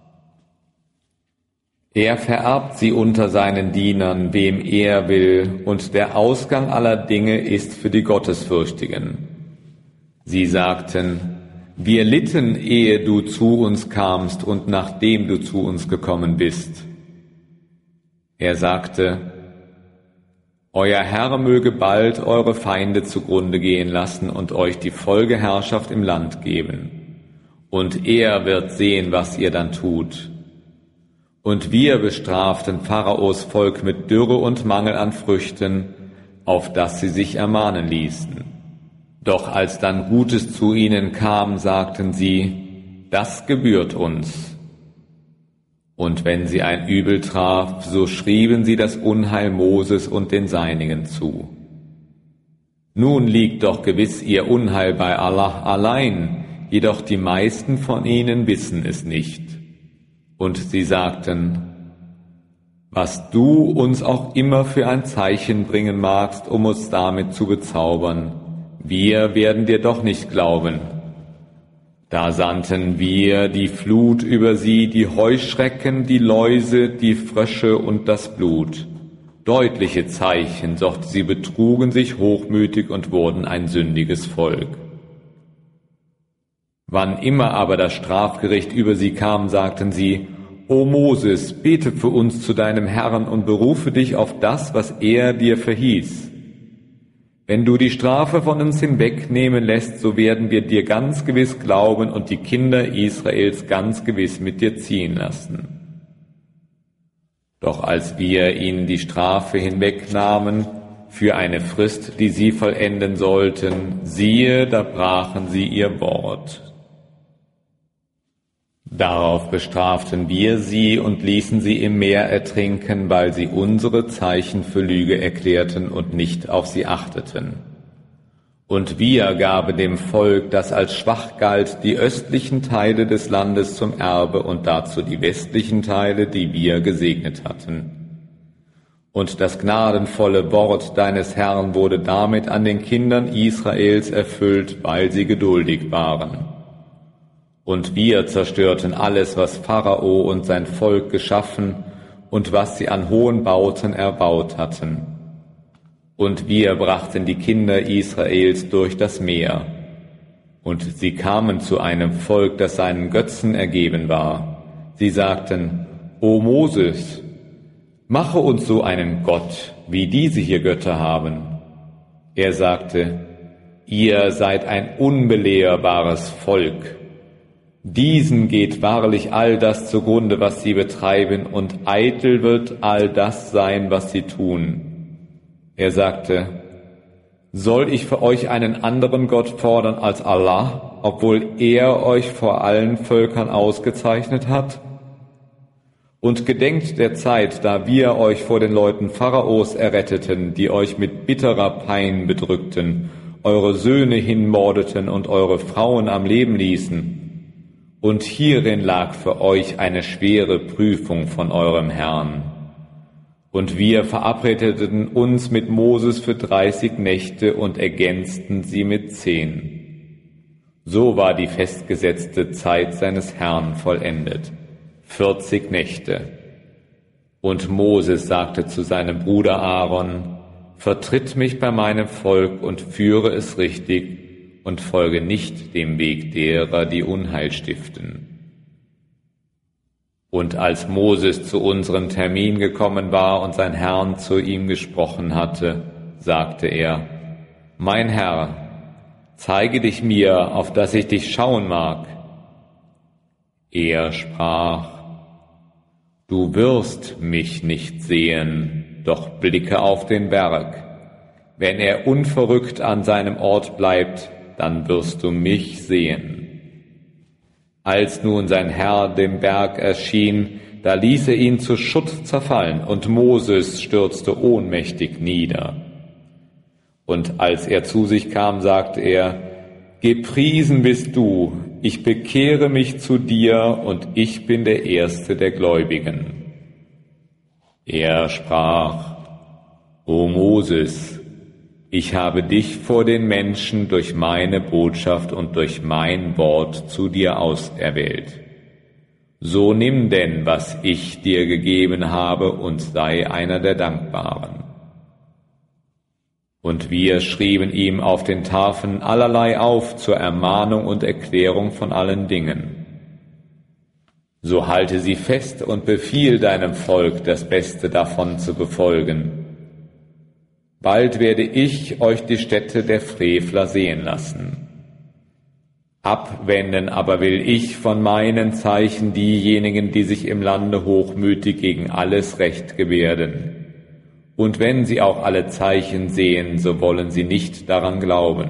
A: Er vererbt sie unter seinen Dienern, wem er will, und der Ausgang aller Dinge ist für die Gottesfürchtigen. Sie sagten, wir litten, ehe du zu uns kamst und nachdem du zu uns gekommen bist. Er sagte, euer Herr möge bald eure Feinde zugrunde gehen lassen und euch die Folgeherrschaft im Land geben. Und er wird sehen, was ihr dann tut. Und wir bestraften Pharaos Volk mit Dürre und Mangel an Früchten, auf dass sie sich ermahnen ließen. Doch als dann Gutes zu ihnen kam, sagten sie, das gebührt uns. Und wenn sie ein Übel traf, so schrieben sie das Unheil Moses und den Seinigen zu. Nun liegt doch gewiss ihr Unheil bei Allah allein, jedoch die meisten von ihnen wissen es nicht. Und sie sagten, was du uns auch immer für ein Zeichen bringen magst, um uns damit zu bezaubern, wir werden dir doch nicht glauben. Da sandten wir die Flut über sie, die Heuschrecken, die Läuse, die Frösche und das Blut. Deutliche Zeichen, doch sie betrugen sich hochmütig und wurden ein sündiges Volk. Wann immer aber das Strafgericht über sie kam, sagten sie, O Moses, bete für uns zu deinem Herrn und berufe dich auf das, was er dir verhieß. Wenn du die Strafe von uns hinwegnehmen lässt, so werden wir dir ganz gewiss glauben und die Kinder Israels ganz gewiss mit dir ziehen lassen. Doch als wir ihnen die Strafe hinwegnahmen, für eine Frist, die sie vollenden sollten, siehe, da brachen sie ihr Wort. Darauf bestraften wir sie und ließen sie im Meer ertrinken, weil sie unsere Zeichen für Lüge erklärten und nicht auf sie achteten. Und wir gaben dem Volk, das als schwach galt, die östlichen Teile des Landes zum Erbe und dazu die westlichen Teile, die wir gesegnet hatten. Und das gnadenvolle Wort deines Herrn wurde damit an den Kindern Israels erfüllt, weil sie geduldig waren. Und wir zerstörten alles, was Pharao und sein Volk geschaffen und was sie an hohen Bauten erbaut hatten. Und wir brachten die Kinder Israels durch das Meer. Und sie kamen zu einem Volk, das seinen Götzen ergeben war. Sie sagten, O Moses, mache uns so einen Gott, wie diese hier Götter haben. Er sagte, ihr seid ein unbelehrbares Volk. Diesen geht wahrlich all das zugrunde, was sie betreiben, und eitel wird all das sein, was sie tun. Er sagte, soll ich für euch einen anderen Gott fordern als Allah, obwohl er euch vor allen Völkern ausgezeichnet hat? Und gedenkt der Zeit, da wir euch vor den Leuten Pharaos erretteten, die euch mit bitterer Pein bedrückten, eure Söhne hinmordeten und eure Frauen am Leben ließen. Und hierin lag für euch eine schwere Prüfung von eurem Herrn. Und wir verabredeten uns mit Moses für dreißig Nächte und ergänzten sie mit zehn. So war die festgesetzte Zeit seines Herrn vollendet, vierzig Nächte. Und Moses sagte zu seinem Bruder Aaron, vertritt mich bei meinem Volk und führe es richtig, und folge nicht dem Weg derer, die Unheil stiften. Und als Moses zu unserem Termin gekommen war und sein Herr zu ihm gesprochen hatte, sagte er, mein Herr, zeige dich mir, auf dass ich dich schauen mag. Er sprach, du wirst mich nicht sehen, doch blicke auf den Berg. Wenn er unverrückt an seinem Ort bleibt, dann wirst du mich sehen. Als nun sein Herr dem Berg erschien, da ließ er ihn zu Schutt zerfallen, und Moses stürzte ohnmächtig nieder. Und als er zu sich kam, sagte er, gepriesen bist du, ich bekehre mich zu dir, und ich bin der Erste der Gläubigen. Er sprach, O Moses, ich habe dich vor den Menschen durch meine Botschaft und durch mein Wort zu dir auserwählt. So nimm denn, was ich dir gegeben habe, und sei einer der Dankbaren. Und wir schrieben ihm auf den Tafeln allerlei auf zur Ermahnung und Erklärung von allen Dingen. So halte sie fest und befiehl deinem Volk, das Beste davon zu befolgen. Bald werde ich euch die Stätte der Frevler sehen lassen. Abwenden aber will ich von meinen Zeichen diejenigen, die sich im Lande hochmütig gegen alles Recht gebärden. Und wenn sie auch alle Zeichen sehen, so wollen sie nicht daran glauben.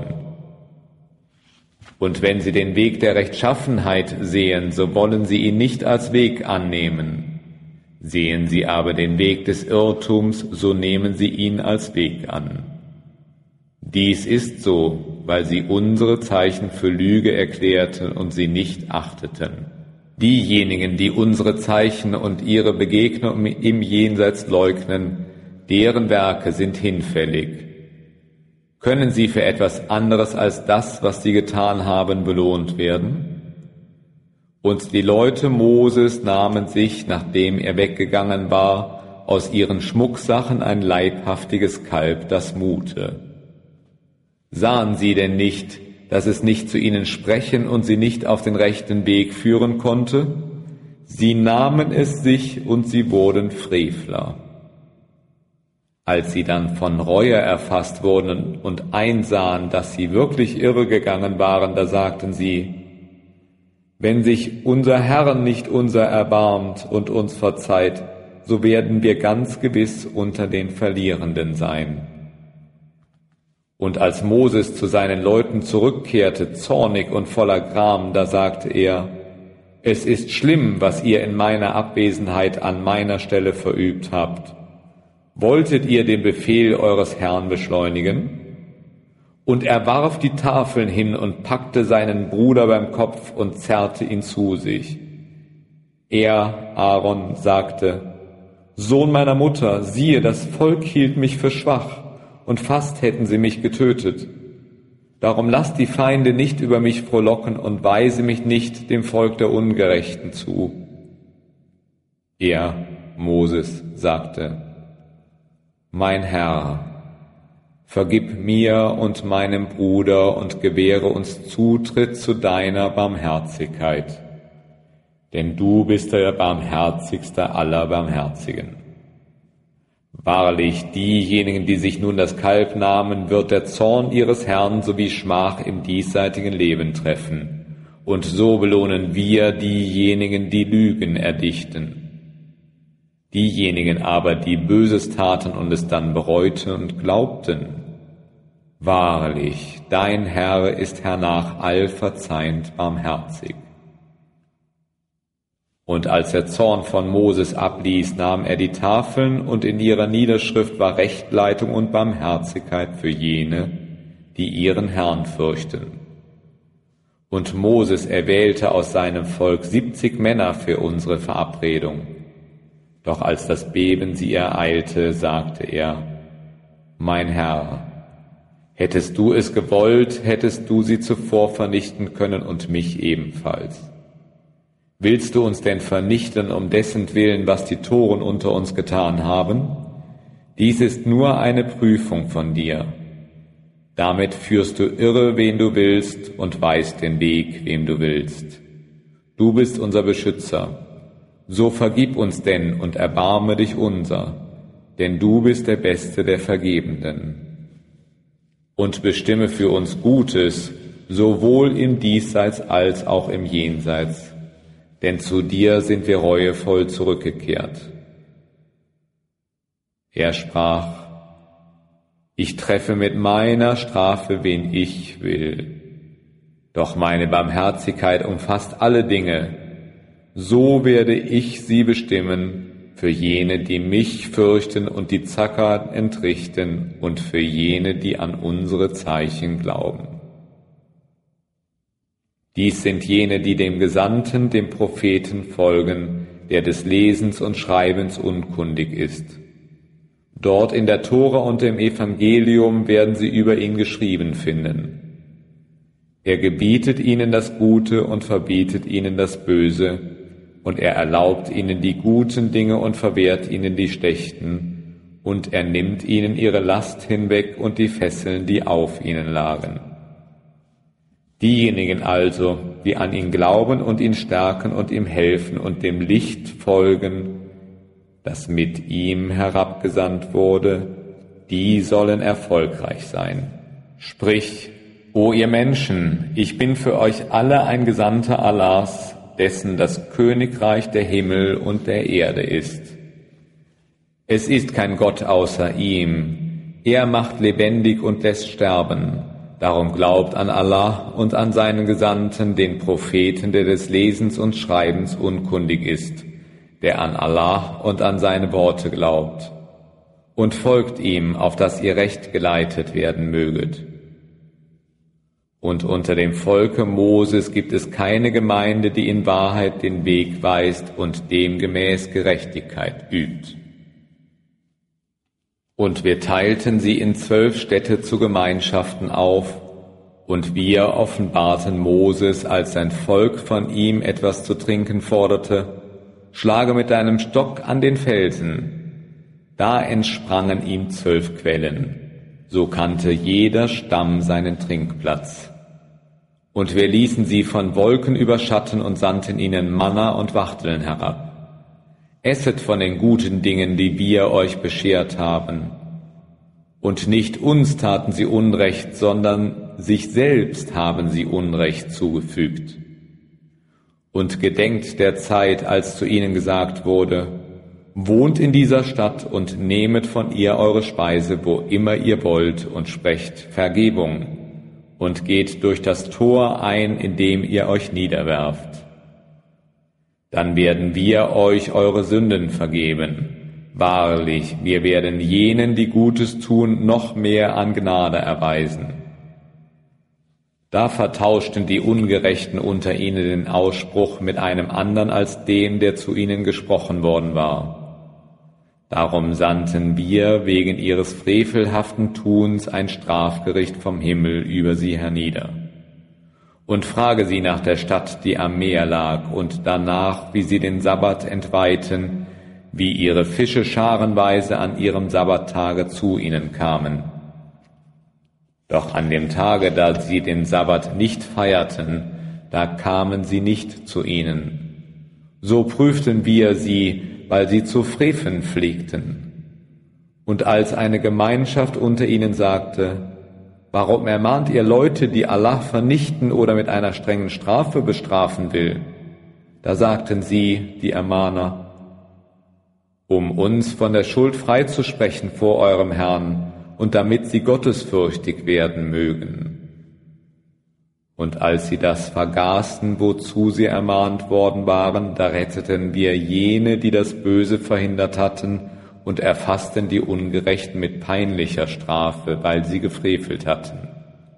A: Und wenn sie den Weg der Rechtschaffenheit sehen, so wollen sie ihn nicht als Weg annehmen. Sehen sie aber den Weg des Irrtums, so nehmen sie ihn als Weg an. Dies ist so, weil sie unsere Zeichen für Lüge erklärten und sie nicht achteten. Diejenigen, die unsere Zeichen und ihre Begegnung im Jenseits leugnen, deren Werke sind hinfällig. Können sie für etwas anderes als das, was sie getan haben, belohnt werden? Und die Leute Moses nahmen sich, nachdem er weggegangen war, aus ihren Schmucksachen ein leibhaftiges Kalb, das mute. Sahen sie denn nicht, dass es nicht zu ihnen sprechen und sie nicht auf den rechten Weg führen konnte? Sie nahmen es sich und sie wurden Frevler. Als sie dann von Reue erfasst wurden und einsahen, dass sie wirklich irregegangen waren, da sagten sie, wenn sich unser Herr nicht unser erbarmt und uns verzeiht, so werden wir ganz gewiss unter den Verlierenden sein. Und als Moses zu seinen Leuten zurückkehrte, zornig und voller Gram, da sagte er, es ist schlimm, was ihr in meiner Abwesenheit an meiner Stelle verübt habt. Wolltet ihr den Befehl eures Herrn beschleunigen? Und er warf die Tafeln hin und packte seinen Bruder beim Kopf und zerrte ihn zu sich. Er, Aaron, sagte, Sohn meiner Mutter, siehe, das Volk hielt mich für schwach, und fast hätten sie mich getötet. Darum lass die Feinde nicht über mich frohlocken und weise mich nicht dem Volk der Ungerechten zu. Er, Moses, sagte, Mein Herr, vergib mir und meinem Bruder und gewähre uns Zutritt zu deiner Barmherzigkeit. Denn du bist der barmherzigste aller Barmherzigen. Wahrlich, diejenigen, die sich nun das Kalb nahmen, wird der Zorn ihres Herrn sowie Schmach im diesseitigen Leben treffen. Und so belohnen wir diejenigen, die Lügen erdichten. Diejenigen aber, die Böses taten und es dann bereuten und glaubten. Wahrlich, dein Herr ist hernach allverzeihend barmherzig. Und als der Zorn von Moses abließ, nahm er die Tafeln, und in ihrer Niederschrift war Rechtleitung und Barmherzigkeit für jene, die ihren Herrn fürchten. Und Moses erwählte aus seinem Volk siebzig Männer für unsere Verabredung. Doch als das Beben sie ereilte, sagte er, mein Herr, hättest du es gewollt, hättest du sie zuvor vernichten können und mich ebenfalls. Willst du uns denn vernichten um dessen Willen, was die Toren unter uns getan haben? Dies ist nur eine Prüfung von dir. Damit führst du irre, wen du willst, und weist den Weg, wem du willst. Du bist unser Beschützer. So vergib uns denn und erbarme dich unser, denn du bist der Beste der Vergebenden. Und bestimme für uns Gutes, sowohl im Diesseits als auch im Jenseits, denn zu dir sind wir reuevoll zurückgekehrt. Er sprach, ich treffe mit meiner Strafe, wen ich will. Doch meine Barmherzigkeit umfasst alle Dinge. So werde ich sie bestimmen für jene, die mich fürchten und die Zacker entrichten, und für jene, die an unsere Zeichen glauben. Dies sind jene, die dem Gesandten, dem Propheten folgen, der des Lesens und Schreibens unkundig ist. Dort in der Tora und im Evangelium werden sie über ihn geschrieben finden. Er gebietet ihnen das Gute und verbietet ihnen das Böse, und er erlaubt ihnen die guten Dinge und verwehrt ihnen die schlechten, und er nimmt ihnen ihre Last hinweg und die Fesseln, die auf ihnen lagen. Diejenigen also, die an ihn glauben und ihn stärken und ihm helfen und dem Licht folgen, das mit ihm herabgesandt wurde, die sollen erfolgreich sein. Sprich, o ihr Menschen, ich bin für euch alle ein Gesandter Allahs, dessen das Königreich der Himmel und der Erde ist. Es ist kein Gott außer ihm. Er macht lebendig und lässt sterben. Darum glaubt an Allah und an seinen Gesandten, den Propheten, der des Lesens und Schreibens unkundig ist, der an Allah und an seine Worte glaubt. Und folgt ihm, auf dass ihr recht geleitet werden möget. Und unter dem Volke Moses gibt es keine Gemeinde, die in Wahrheit den Weg weist und demgemäß Gerechtigkeit übt. Und wir teilten sie in zwölf Städte zu Gemeinschaften auf, und wir offenbarten Moses, als sein Volk von ihm etwas zu trinken forderte, schlage mit deinem Stock an den Felsen. Da entsprangen ihm zwölf Quellen. So kannte jeder Stamm seinen Trinkplatz. Und wir ließen sie von Wolken überschatten und sandten ihnen Manna und Wachteln herab. Esset von den guten Dingen, die wir euch beschert haben. Und nicht uns taten sie Unrecht, sondern sich selbst haben sie Unrecht zugefügt. Und gedenkt der Zeit, als zu ihnen gesagt wurde, wohnt in dieser Stadt und nehmet von ihr eure Speise, wo immer ihr wollt, und sprecht Vergebung, und geht durch das Tor ein, in dem ihr euch niederwerft. Dann werden wir euch eure Sünden vergeben. Wahrlich, wir werden jenen, die Gutes tun, noch mehr an Gnade erweisen. Da vertauschten die Ungerechten unter ihnen den Ausspruch mit einem anderen als dem, der zu ihnen gesprochen worden war. Darum sandten wir wegen ihres frevelhaften Tuns ein Strafgericht vom Himmel über sie hernieder. Und frage sie nach der Stadt, die am Meer lag, und danach, wie sie den Sabbat entweihten, wie ihre Fische scharenweise an ihrem Sabbattage zu ihnen kamen. Doch an dem Tage, da sie den Sabbat nicht feierten, da kamen sie nicht zu ihnen. So prüften wir sie, weil sie zu freveln pflegten. Und als eine Gemeinschaft unter ihnen sagte, warum ermahnt ihr Leute, die Allah vernichten oder mit einer strengen Strafe bestrafen will? Da sagten sie, die Ermahner, um uns von der Schuld freizusprechen vor eurem Herrn und damit sie gottesfürchtig werden mögen. Und als sie das vergaßen, wozu sie ermahnt worden waren, da retteten wir jene, die das Böse verhindert hatten, und erfassten die Ungerechten mit peinlicher Strafe, weil sie gefrevelt hatten.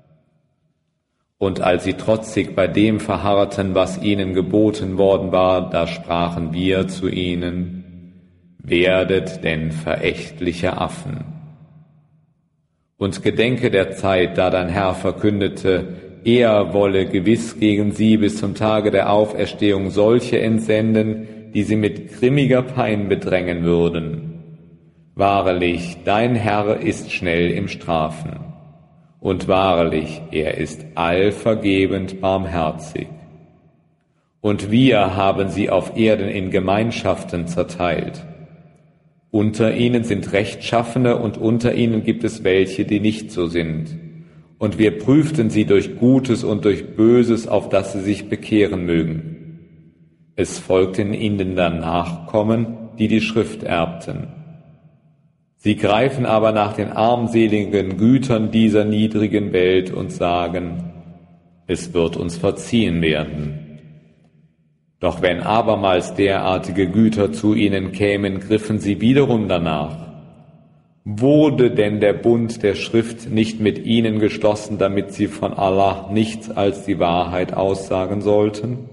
A: Und als sie trotzig bei dem verharrten, was ihnen geboten worden war, da sprachen wir zu ihnen, werdet denn verächtliche Affen. Und gedenke der Zeit, da dein Herr verkündete, er wolle gewiss gegen sie bis zum Tage der Auferstehung solche entsenden, die sie mit grimmiger Pein bedrängen würden. Wahrlich, dein Herr ist schnell im Strafen. Und wahrlich, er ist allvergebend barmherzig. Und wir haben sie auf Erden in Gemeinschaften zerteilt. Unter ihnen sind Rechtschaffene und unter ihnen gibt es welche, die nicht so sind. Und wir prüften sie durch Gutes und durch Böses, auf dass sie sich bekehren mögen. Es folgten ihnen dann Nachkommen, die die Schrift erbten. Sie greifen aber nach den armseligen Gütern dieser niedrigen Welt und sagen, es wird uns verziehen werden. Doch wenn abermals derartige Güter zu ihnen kämen, griffen sie wiederum danach. Wurde denn der Bund der Schrift nicht mit ihnen geschlossen, damit sie von Allah nichts als die Wahrheit aussagen sollten?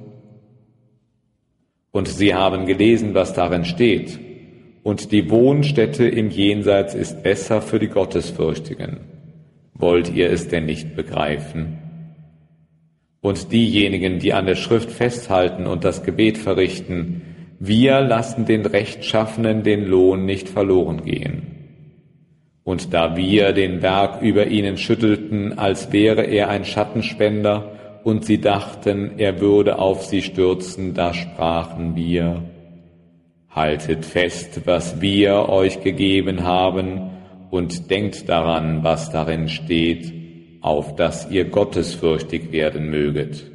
A: Und sie haben gelesen, was darin steht. Und die Wohnstätte im Jenseits ist besser für die Gottesfürchtigen. Wollt ihr es denn nicht begreifen? Und diejenigen, die an der Schrift festhalten und das Gebet verrichten, wir lassen den Rechtschaffenen den Lohn nicht verloren gehen. Und da wir den Berg über ihnen schüttelten, als wäre er ein Schattenspender, und sie dachten, er würde auf sie stürzen, da sprachen wir, haltet fest, was wir euch gegeben haben, und denkt daran, was darin steht, auf dass ihr gottesfürchtig werden möget.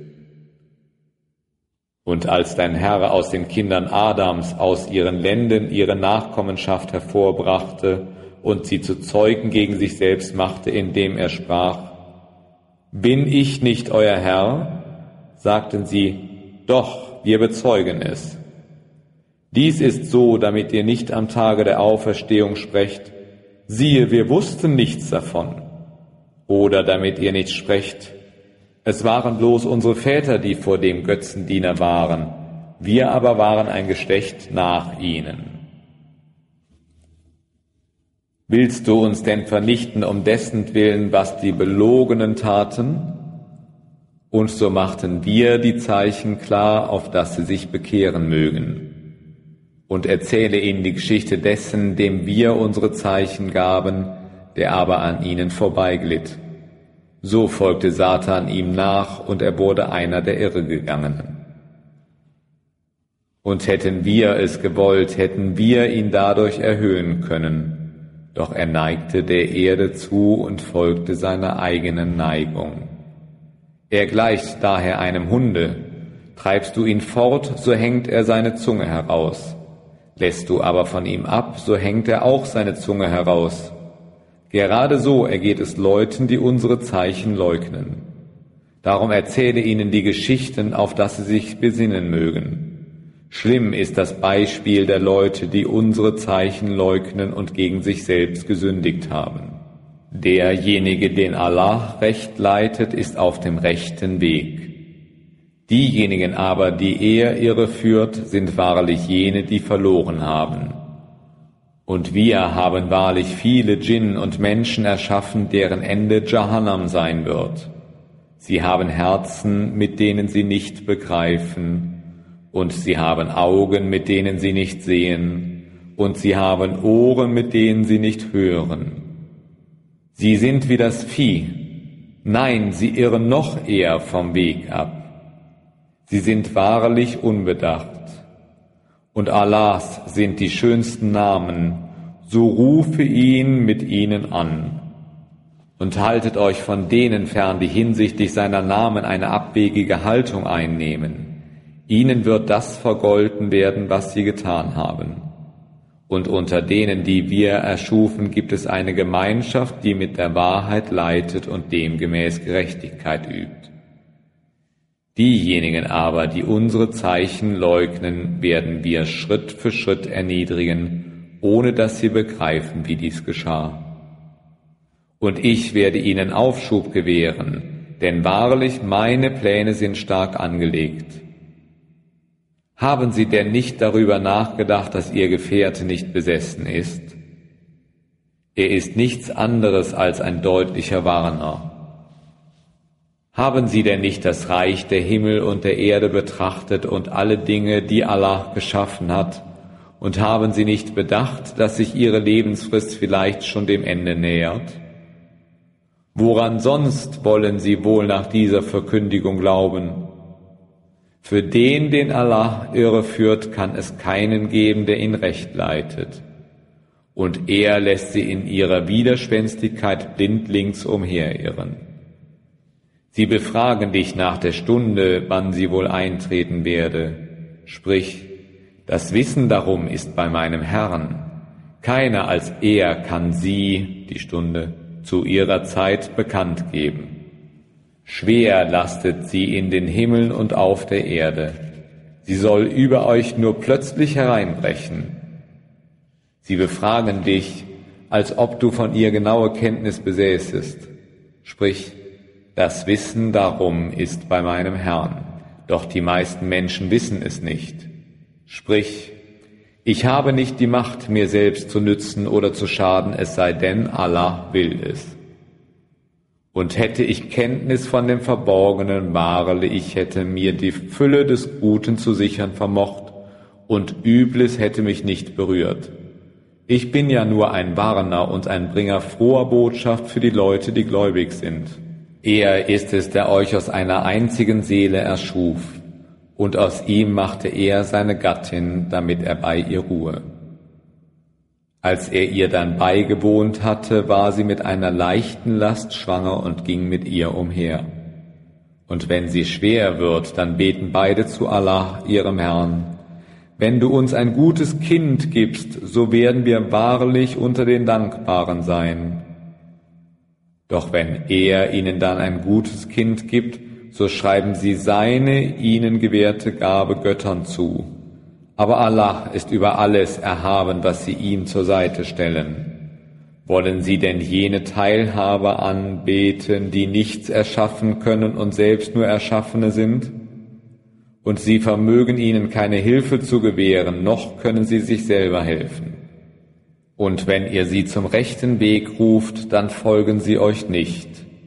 A: Und als dein Herr aus den Kindern Adams, aus ihren Lenden ihre Nachkommenschaft hervorbrachte, und sie zu Zeugen gegen sich selbst machte, indem er sprach, bin ich nicht euer Herr? Sagten sie, doch, wir bezeugen es. Dies ist so, damit ihr nicht am Tage der Auferstehung sprecht, siehe, wir wussten nichts davon. Oder damit ihr nicht sprecht, es waren bloß unsere Väter, die vor dem Götzendiener waren, wir aber waren ein Geschlecht nach ihnen. Willst du uns denn vernichten um dessen Willen, was die Belogenen taten? Und so machten wir die Zeichen klar, auf dass sie sich bekehren mögen. Und erzähle ihnen die Geschichte dessen, dem wir unsere Zeichen gaben, der aber an ihnen vorbeiglitt. So folgte Satan ihm nach, und er wurde einer der Irregegangenen. Und hätten wir es gewollt, hätten wir ihn dadurch erhöhen können. Doch er neigte der Erde zu und folgte seiner eigenen Neigung. Er gleicht daher einem Hunde. Treibst du ihn fort, so hängt er seine Zunge heraus. Lässt du aber von ihm ab, so hängt er auch seine Zunge heraus. Gerade so ergeht es Leuten, die unsere Zeichen leugnen. Darum erzähle ihnen die Geschichten, auf dass sie sich besinnen mögen. Schlimm ist das Beispiel der Leute, die unsere Zeichen leugnen und gegen sich selbst gesündigt haben. Derjenige, den Allah recht leitet, ist auf dem rechten Weg. Diejenigen aber, die er irreführt, sind wahrlich jene, die verloren haben. Und wir haben wahrlich viele Djinn und Menschen erschaffen, deren Ende Jahannam sein wird. Sie haben Herzen, mit denen sie nicht begreifen, und sie haben Augen, mit denen sie nicht sehen, und sie haben Ohren, mit denen sie nicht hören. Sie sind wie das Vieh, Nein, sie irren noch eher vom Weg ab. Sie sind wahrlich unbedacht. Und Allahs sind die schönsten Namen, so rufe ihn mit ihnen an. Und haltet euch von denen fern, die hinsichtlich seiner Namen eine abwegige Haltung einnehmen. Ihnen wird das vergolten werden, was sie getan haben. Und unter denen, die wir erschufen, gibt es eine Gemeinschaft, die mit der Wahrheit leitet und demgemäß Gerechtigkeit übt. Diejenigen aber, die unsere Zeichen leugnen, werden wir Schritt für Schritt erniedrigen, ohne dass sie begreifen, wie dies geschah. Und ich werde ihnen Aufschub gewähren, denn wahrlich meine Pläne sind stark angelegt. Haben Sie denn nicht darüber nachgedacht, dass Ihr Gefährte nicht besessen ist? Er ist nichts anderes als ein deutlicher Warner. Haben Sie denn nicht das Reich der Himmel und der Erde betrachtet und alle Dinge, die Allah geschaffen hat, und haben Sie nicht bedacht, dass sich Ihre Lebensfrist vielleicht schon dem Ende nähert? Woran sonst wollen Sie wohl nach dieser Verkündigung glauben? Für den, den Allah irreführt, kann es keinen geben, der ihn recht leitet. Und er lässt sie in ihrer Widerspenstigkeit blindlings umherirren. Sie befragen dich nach der Stunde, wann sie wohl eintreten werde. Sprich, das Wissen darum ist bei meinem Herrn. Keiner als er kann sie, die Stunde, zu ihrer Zeit bekannt geben. Schwer lastet sie in den Himmeln und auf der Erde. Sie soll über euch nur plötzlich hereinbrechen. Sie befragen dich, als ob du von ihr genaue Kenntnis besäßest. Sprich, das Wissen darum ist bei meinem Herrn, doch die meisten Menschen wissen es nicht. Sprich, ich habe nicht die Macht, mir selbst zu nützen oder zu schaden, es sei denn, Allah will es. Und hätte ich Kenntnis von dem Verborgenen, wahrlich, ich hätte mir die Fülle des Guten zu sichern vermocht, und Übles hätte mich nicht berührt. Ich bin ja nur ein Warner und ein Bringer froher Botschaft für die Leute, die gläubig sind. Er ist es, der euch aus einer einzigen Seele erschuf, und aus ihm machte er seine Gattin, damit er bei ihr ruhe. Als er ihr dann beigewohnt hatte, war sie mit einer leichten Last schwanger und ging mit ihr umher. Und wenn sie schwer wird, dann beten beide zu Allah, ihrem Herrn: Wenn du uns ein gutes Kind gibst, so werden wir wahrlich unter den Dankbaren sein. Doch wenn er ihnen dann ein gutes Kind gibt, so schreiben sie seine ihnen gewährte Gabe Göttern zu. Aber Allah ist über alles erhaben, was sie ihm zur Seite stellen. Wollen sie denn jene Teilhaber anbeten, die nichts erschaffen können und selbst nur Erschaffene sind? Und sie vermögen ihnen keine Hilfe zu gewähren, noch können sie sich selber helfen. Und wenn ihr sie zum rechten Weg ruft, dann folgen sie euch nicht.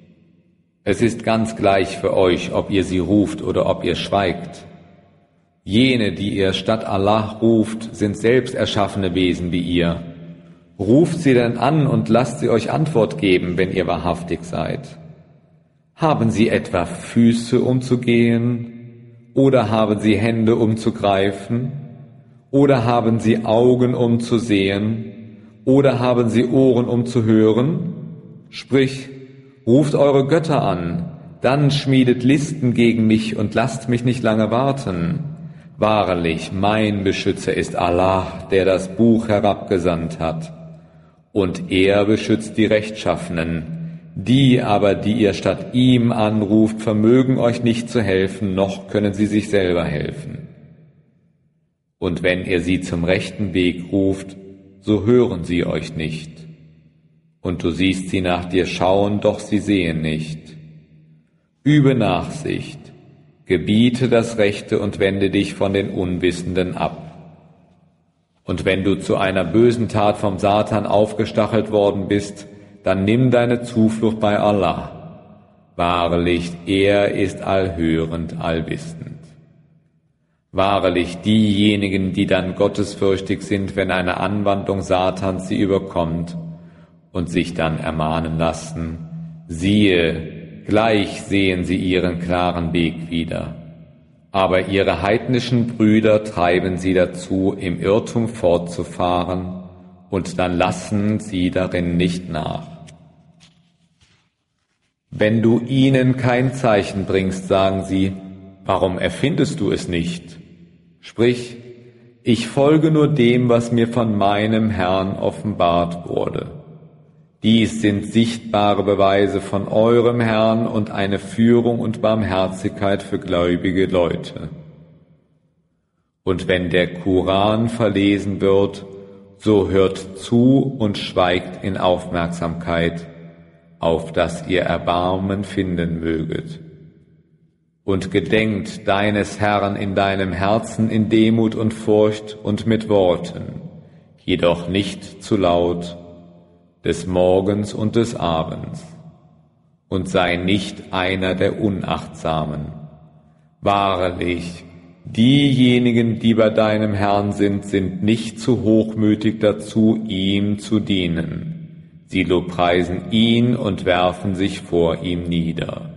A: Es ist ganz gleich für euch, ob ihr sie ruft oder ob ihr schweigt. Jene, die ihr statt Allah ruft, sind selbst erschaffene Wesen wie ihr. Ruft sie denn an und lasst sie euch Antwort geben, wenn ihr wahrhaftig seid. Haben sie etwa Füße, um zu gehen? Oder haben sie Hände, um zu greifen? Oder haben sie Augen, um zu sehen? Oder haben sie Ohren, um zu hören? Sprich, ruft eure Götter an, dann schmiedet Listen gegen mich und lasst mich nicht lange warten. Wahrlich, mein Beschützer ist Allah, der das Buch herabgesandt hat. Und er beschützt die Rechtschaffenen. Die aber, die ihr statt ihm anruft, vermögen euch nicht zu helfen, noch können sie sich selber helfen. Und wenn ihr sie zum rechten Weg ruft, so hören sie euch nicht. Und du siehst sie nach dir schauen, doch sie sehen nicht. Übe Nachsicht. Gebiete das Rechte und wende dich von den Unwissenden ab. Und wenn du zu einer bösen Tat vom Satan aufgestachelt worden bist, dann nimm deine Zuflucht bei Allah. Wahrlich, er ist allhörend, allwissend. Wahrlich, diejenigen, die dann gottesfürchtig sind, wenn eine Anwandlung Satans sie überkommt und sich dann ermahnen lassen, siehe, gleich sehen sie ihren klaren Weg wieder. Aber ihre heidnischen Brüder treiben sie dazu, im Irrtum fortzufahren, und dann lassen sie darin nicht nach. Wenn du ihnen kein Zeichen bringst, sagen sie, warum erfindest du es nicht? Sprich, ich folge nur dem, was mir von meinem Herrn offenbart wurde. Dies sind sichtbare Beweise von eurem Herrn und eine Führung und Barmherzigkeit für gläubige Leute. Und wenn der Koran verlesen wird, so hört zu und schweigt in Aufmerksamkeit, auf dass ihr Erbarmen finden möget. Und gedenkt deines Herrn in deinem Herzen in Demut und Furcht und mit Worten, jedoch nicht zu laut, des Morgens und des Abends, und sei nicht einer der Unachtsamen. Wahrlich, diejenigen, die bei deinem Herrn sind, sind nicht zu hochmütig dazu, ihm zu dienen. Sie lobpreisen ihn und werfen sich vor ihm nieder.